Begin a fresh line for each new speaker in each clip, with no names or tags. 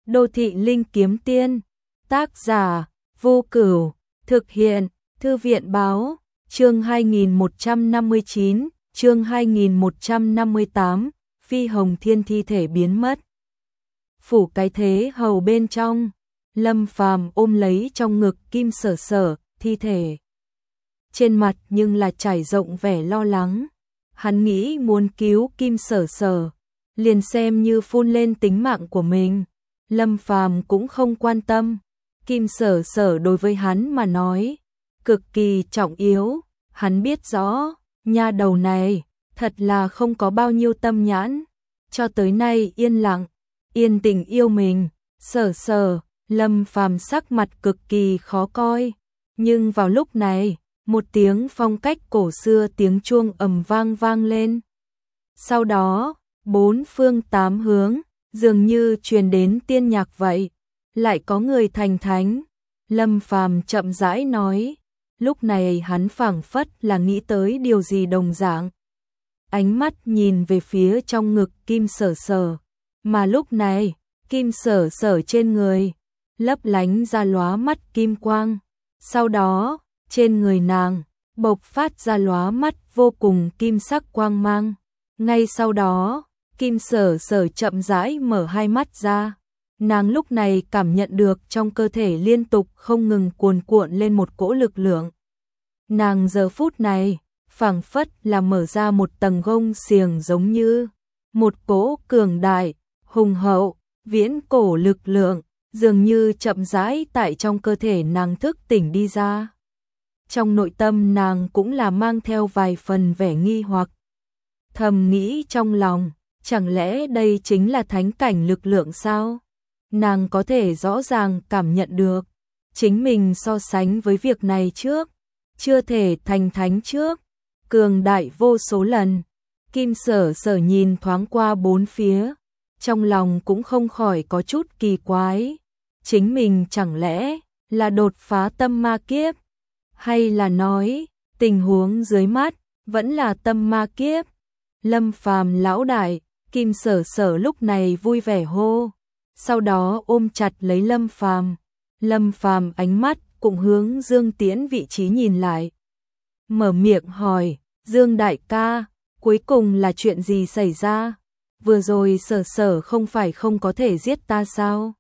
Đô thị linh kiếm tiên. Tác giả Vô Cửu. Thực hiện Thư viện báo. Chương 2159, chương 2158, Phi Hồng Thiên thi thể biến mất. Phủ cái thế hầu bên trong, Lâm Phàm ôm lấy trong ngực Kim Sở Sở, thi thể. Trên mặt nhưng là trải rộng vẻ lo lắng. Hắn nghĩ muốn cứu Kim Sở Sở, liền xem như phun lên tính mạng của mình. Lâm Phàm cũng không quan tâm. Kim Sở Sở đối với hắn mà nói cực kỳ trọng yếu. Hắn biết rõ, nha đầu này thật là không có bao nhiêu tâm nhãn. Cho tới nay yên lặng, yên tình yêu mình. Sở Sở, Lâm Phàm sắc mặt cực kỳ khó coi. Nhưng vào lúc này, một tiếng phong cách cổ xưa tiếng chuông ầm vang vang lên. Sau đó, bốn phương tám hướng, dường như truyền đến tiên nhạc vậy. Lại có người thành thánh. Lâm Phàm chậm rãi nói. Lúc này hắn phảng phất là nghĩ tới điều gì đồng dạng. Ánh mắt nhìn về phía trong ngực Kim Sở Sở. Mà lúc này, Kim Sở Sở trên người lấp lánh ra lóa mắt kim quang. Sau đó, trên người nàng bộc phát ra lóa mắt vô cùng kim sắc quang mang. Ngay sau đó, Kim Sở Sở chậm rãi mở hai mắt ra. Nàng lúc này cảm nhận được trong cơ thể liên tục không ngừng cuồn cuộn lên một cỗ lực lượng. Nàng giờ phút này, phảng phất là mở ra một tầng gông xiềng giống như một cỗ cường đại, hùng hậu, viễn cổ lực lượng, dường như chậm rãi tại trong cơ thể nàng thức tỉnh đi ra. Trong nội tâm nàng cũng là mang theo vài phần vẻ nghi hoặc. Thầm nghĩ trong lòng, chẳng lẽ đây chính là thánh cảnh lực lượng sao? Nàng có thể rõ ràng cảm nhận được, chính mình so sánh với việc này trước, chưa thể thành thánh trước, cường đại vô số lần. Kim Sở Sở nhìn thoáng qua bốn phía, trong lòng cũng không khỏi có chút kỳ quái. Chính mình chẳng lẽ là đột phá tâm ma kiếp, hay là nói tình huống dưới mắt vẫn là tâm ma kiếp? Lâm Phàm lão đại, Kim Sở Sở lúc này vui vẻ hô. Sau đó ôm chặt lấy Lâm Phàm. Lâm Phàm ánh mắt cũng hướng Dương Tiễn vị trí nhìn lại. Mở miệng hỏi, Dương đại ca, cuối cùng là chuyện gì xảy ra? Vừa rồi Sở Sở không phải không có thể giết ta sao?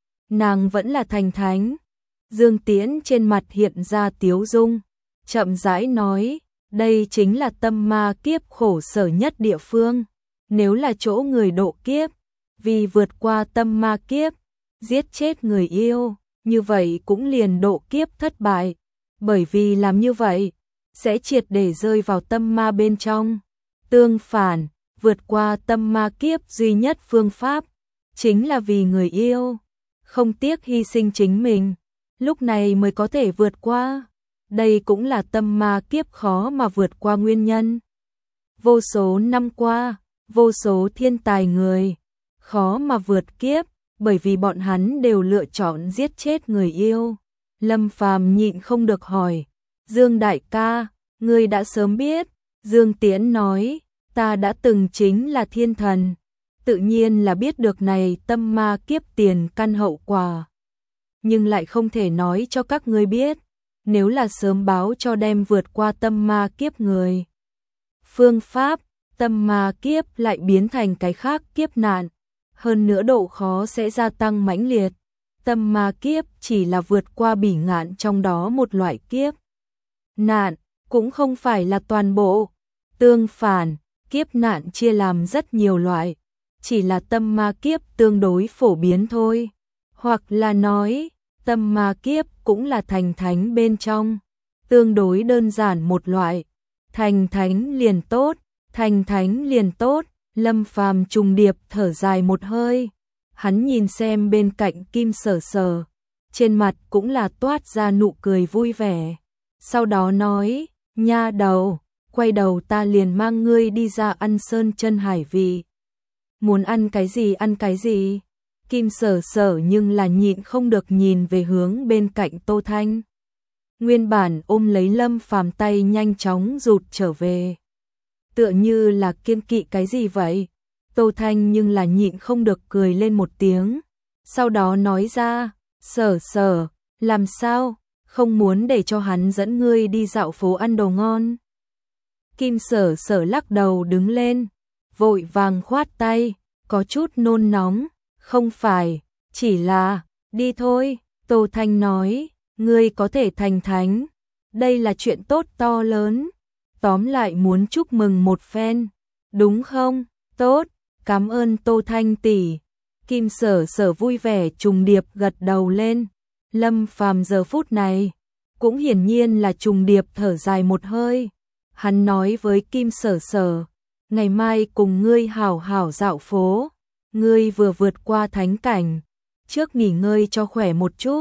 Nàng vẫn là thành thánh. Dương Tiễn trên mặt hiện ra tiếu dung, chậm rãi nói, đây chính là tâm ma kiếp khổ sở nhất địa phương. Nếu là chỗ người độ kiếp, vì vượt qua tâm ma kiếp, giết chết người yêu, như vậy cũng liền độ kiếp thất bại. Bởi vì làm như vậy, sẽ triệt để rơi vào tâm ma bên trong. Tương phản, vượt qua tâm ma kiếp duy nhất phương pháp, chính là vì người yêu, không tiếc hy sinh chính mình, lúc này mới có thể vượt qua. Đây cũng là tâm ma kiếp khó mà vượt qua nguyên nhân. Vô số năm qua, vô số thiên tài người khó mà vượt kiếp, bởi vì bọn hắn đều lựa chọn giết chết người yêu. Lâm Phàm nhịn không được hỏi, Dương đại ca, ngươi đã sớm biết? Dương Tiễn nói, ta đã từng chính là thiên thần, tự nhiên là biết được này tâm ma kiếp tiền căn hậu quả. Nhưng lại không thể nói cho các ngươi biết, nếu là sớm báo cho đem vượt qua tâm ma kiếp người. Phương pháp, tâm ma kiếp lại biến thành cái khác kiếp nạn. Hơn nữa độ khó sẽ gia tăng mãnh liệt. Tâm ma kiếp chỉ là vượt qua bỉ ngạn trong đó một loại kiếp nạn, cũng không phải là toàn bộ. Tương phản, kiếp nạn chia làm rất nhiều loại, chỉ là tâm ma kiếp tương đối phổ biến thôi. Hoặc là nói, tâm ma kiếp cũng là thành thánh bên trong, tương đối đơn giản một loại. Thành thánh liền tốt, thành thánh liền tốt. Lâm Phàm trùng điệp thở dài một hơi. Hắn nhìn xem bên cạnh Kim Sở Sở, trên mặt cũng là toát ra nụ cười vui vẻ. Sau đó nói, nha đầu, quay đầu ta liền mang ngươi đi ra ăn sơn chân hải vị. Muốn ăn cái gì ăn cái gì? Kim Sở Sở nhưng là nhịn không được nhìn về hướng bên cạnh Tô Thanh. Nguyên bản ôm lấy Lâm Phàm tay nhanh chóng rụt trở về. Tựa như là kiêng kỵ cái gì vậy? Tô Thanh nhưng là nhịn không được cười lên một tiếng. sau đó nói ra, Sở Sở, làm sao, không muốn để cho hắn dẫn ngươi đi dạo phố ăn đồ ngon. Kim Sở Sở lắc đầu đứng lên, vội vàng khoát tay, có chút nôn nóng, không phải, chỉ là, đi thôi, Tô Thanh nói, ngươi có thể thành thánh, đây là chuyện tốt to lớn, tóm lại muốn chúc mừng một phen, đúng không? Tốt, cảm ơn Tô Thanh tỷ. Kim Sở Sở vui vẻ trùng điệp gật đầu lên. Lâm Phàm giờ phút này cũng hiển nhiên là trùng điệp thở dài một hơi. Hắn nói với Kim Sở Sở, ngày mai cùng ngươi hảo hảo dạo phố, ngươi vừa vượt qua thánh cảnh, trước nghỉ ngơi cho khỏe một chút.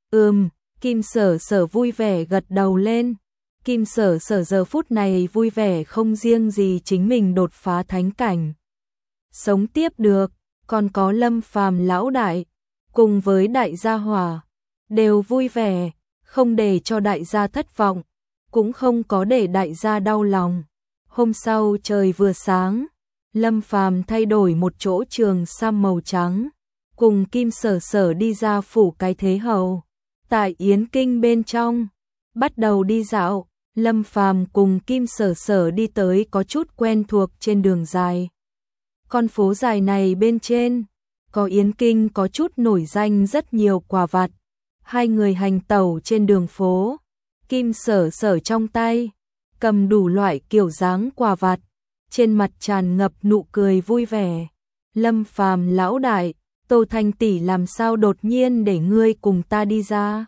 Kim Sở Sở vui vẻ gật đầu lên. Kim Sở Sở giờ phút này vui vẻ không riêng gì chính mình đột phá thánh cảnh, sống tiếp được, còn có Lâm Phàm lão đại, cùng với đại gia Hỏa, đều vui vẻ, không để cho đại gia thất vọng, cũng không có để đại gia đau lòng. Hôm sau trời vừa sáng, Lâm Phàm thay đổi một chỗ trường sam màu trắng, cùng Kim Sở Sở đi ra phủ cái thế hầu, tại Yến Kinh bên trong, bắt đầu đi dạo. Lâm Phàm cùng Kim Sở Sở đi tới có chút quen thuộc trên đường dài. Con phố dài này bên trên, có Yến Kinh có chút nổi danh rất nhiều quà vặt. Hai người hành tẩu trên đường phố, Kim Sở Sở trong tay cầm đủ loại kiểu dáng quà vặt, trên mặt tràn ngập nụ cười vui vẻ. Lâm Phàm lão đại, Tô Thanh tỷ làm sao đột nhiên để ngươi cùng ta đi ra?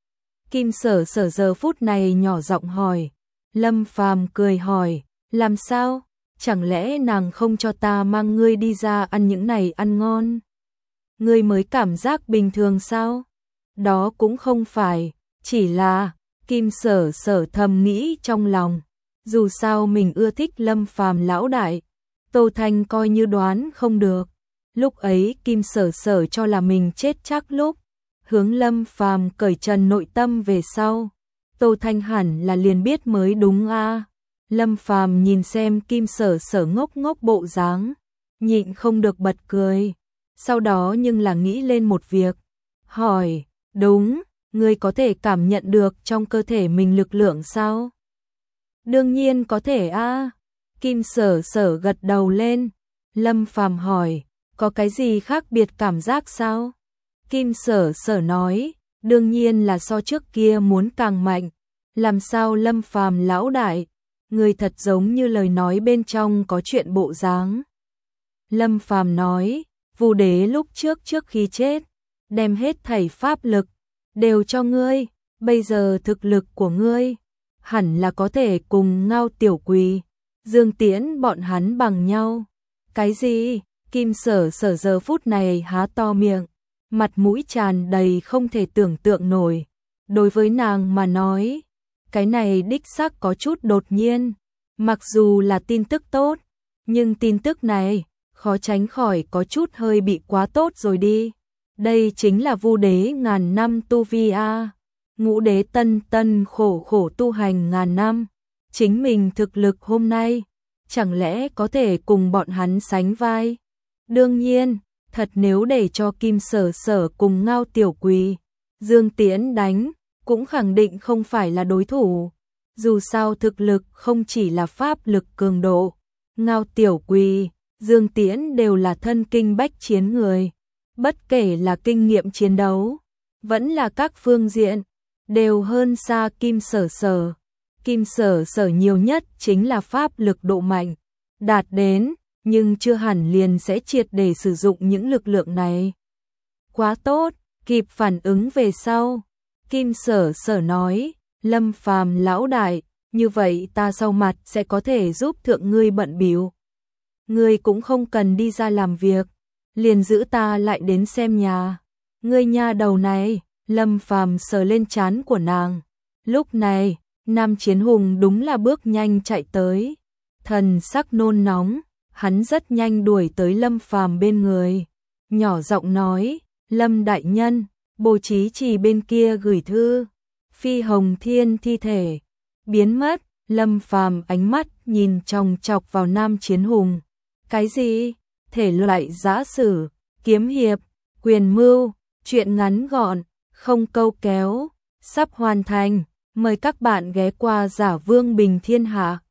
Kim Sở Sở giờ phút này nhỏ giọng hỏi. Lâm Phàm cười hỏi, làm sao? Chẳng lẽ nàng không cho ta mang ngươi đi ra ăn những này ăn ngon? Ngươi mới cảm giác bình thường sao? Đó cũng không phải, chỉ là, Kim Sở Sở thầm nghĩ trong lòng. Dù sao mình ưa thích Lâm Phàm lão đại, Tô Thanh coi như đoán không được. Lúc ấy Kim Sở Sở cho là mình chết chắc lúc hướng Lâm Phàm cởi trần nội tâm về sau, Tô Thanh hẳn là liền biết mới đúng a. Lâm Phàm nhìn xem Kim Sở Sở ngốc ngốc bộ dáng, nhịn không được bật cười. Sau đó nhưng là nghĩ lên một việc, hỏi, đúng, ngươi có thể cảm nhận được trong cơ thể mình lực lượng sao? Đương nhiên có thể a. Kim Sở Sở gật đầu lên. Lâm Phàm hỏi, có cái gì khác biệt cảm giác sao? Kim Sở Sở nói, đương nhiên là so trước kia muốn càng mạnh. Làm sao Lâm Phàm lão đại, người thật giống như lời nói bên trong có chuyện bộ dáng. Lâm Phàm nói, Vu Đế lúc trước khi chết, đem hết thảy pháp lực đều cho ngươi, bây giờ thực lực của ngươi hẳn là có thể cùng Ngao Tiểu Quỳ, Dương Tiễn bọn hắn bằng nhau. Cái gì? Kim Sở Sở giờ phút này há to miệng, mặt mũi tràn đầy không thể tưởng tượng nổi. Đối với nàng mà nói, cái này đích xác có chút đột nhiên. Mặc dù là tin tức tốt, nhưng tin tức này khó tránh khỏi có chút hơi bị quá tốt rồi đi. Đây chính là Vu Đế ngàn năm tu vi a. Ngũ Đế tân tân khổ khổ tu hành ngàn năm, chính mình thực lực hôm nay chẳng lẽ có thể cùng bọn hắn sánh vai? Đương nhiên, thật nếu để cho Kim Sở Sở cùng Ngao Tiểu Quỳ, Dương Tiễn đánh, cũng khẳng định không phải là đối thủ. Dù sao thực lực không chỉ là pháp lực cường độ, Ngao Tiểu Quỳ, Dương Tiễn đều là thân kinh bách chiến người. Bất kể là kinh nghiệm chiến đấu, vẫn là các phương diện, đều hơn xa Kim Sở Sở. Kim Sở Sở nhiều nhất chính là pháp lực độ mạnh, đạt đến, nhưng chưa hẳn liền sẽ triệt để sử dụng những lực lượng này. Quá tốt, kịp phản ứng về sau. Kim Sở Sở nói, Lâm Phàm lão đại, như vậy ta sau mặt sẽ có thể giúp thượng ngươi bận bịu. Ngươi cũng không cần đi ra làm việc, liền giữ ta lại đến xem nhà. Ngươi nha đầu này, Lâm Phàm sờ lên trán của nàng. Lúc này, Nam Chiến Hùng đúng là bước nhanh chạy tới. Thần sắc nôn nóng, hắn rất nhanh đuổi tới Lâm Phàm bên người. Nhỏ giọng nói, Lâm đại nhân, Bồ Chí Trì bên kia gửi thư. Phi Hồng Thiên thi thể biến mất. Lâm Phàm ánh mắt nhìn chòng chọc vào Nam Chiến Hùng. Cái gì? Thể loại giã sử, kiếm hiệp, Quyền Mưu, chuyện ngắn gọn, không câu kéo, sắp hoàn thành. Mời các bạn ghé qua Giả Vương Bình Thiên Hạ.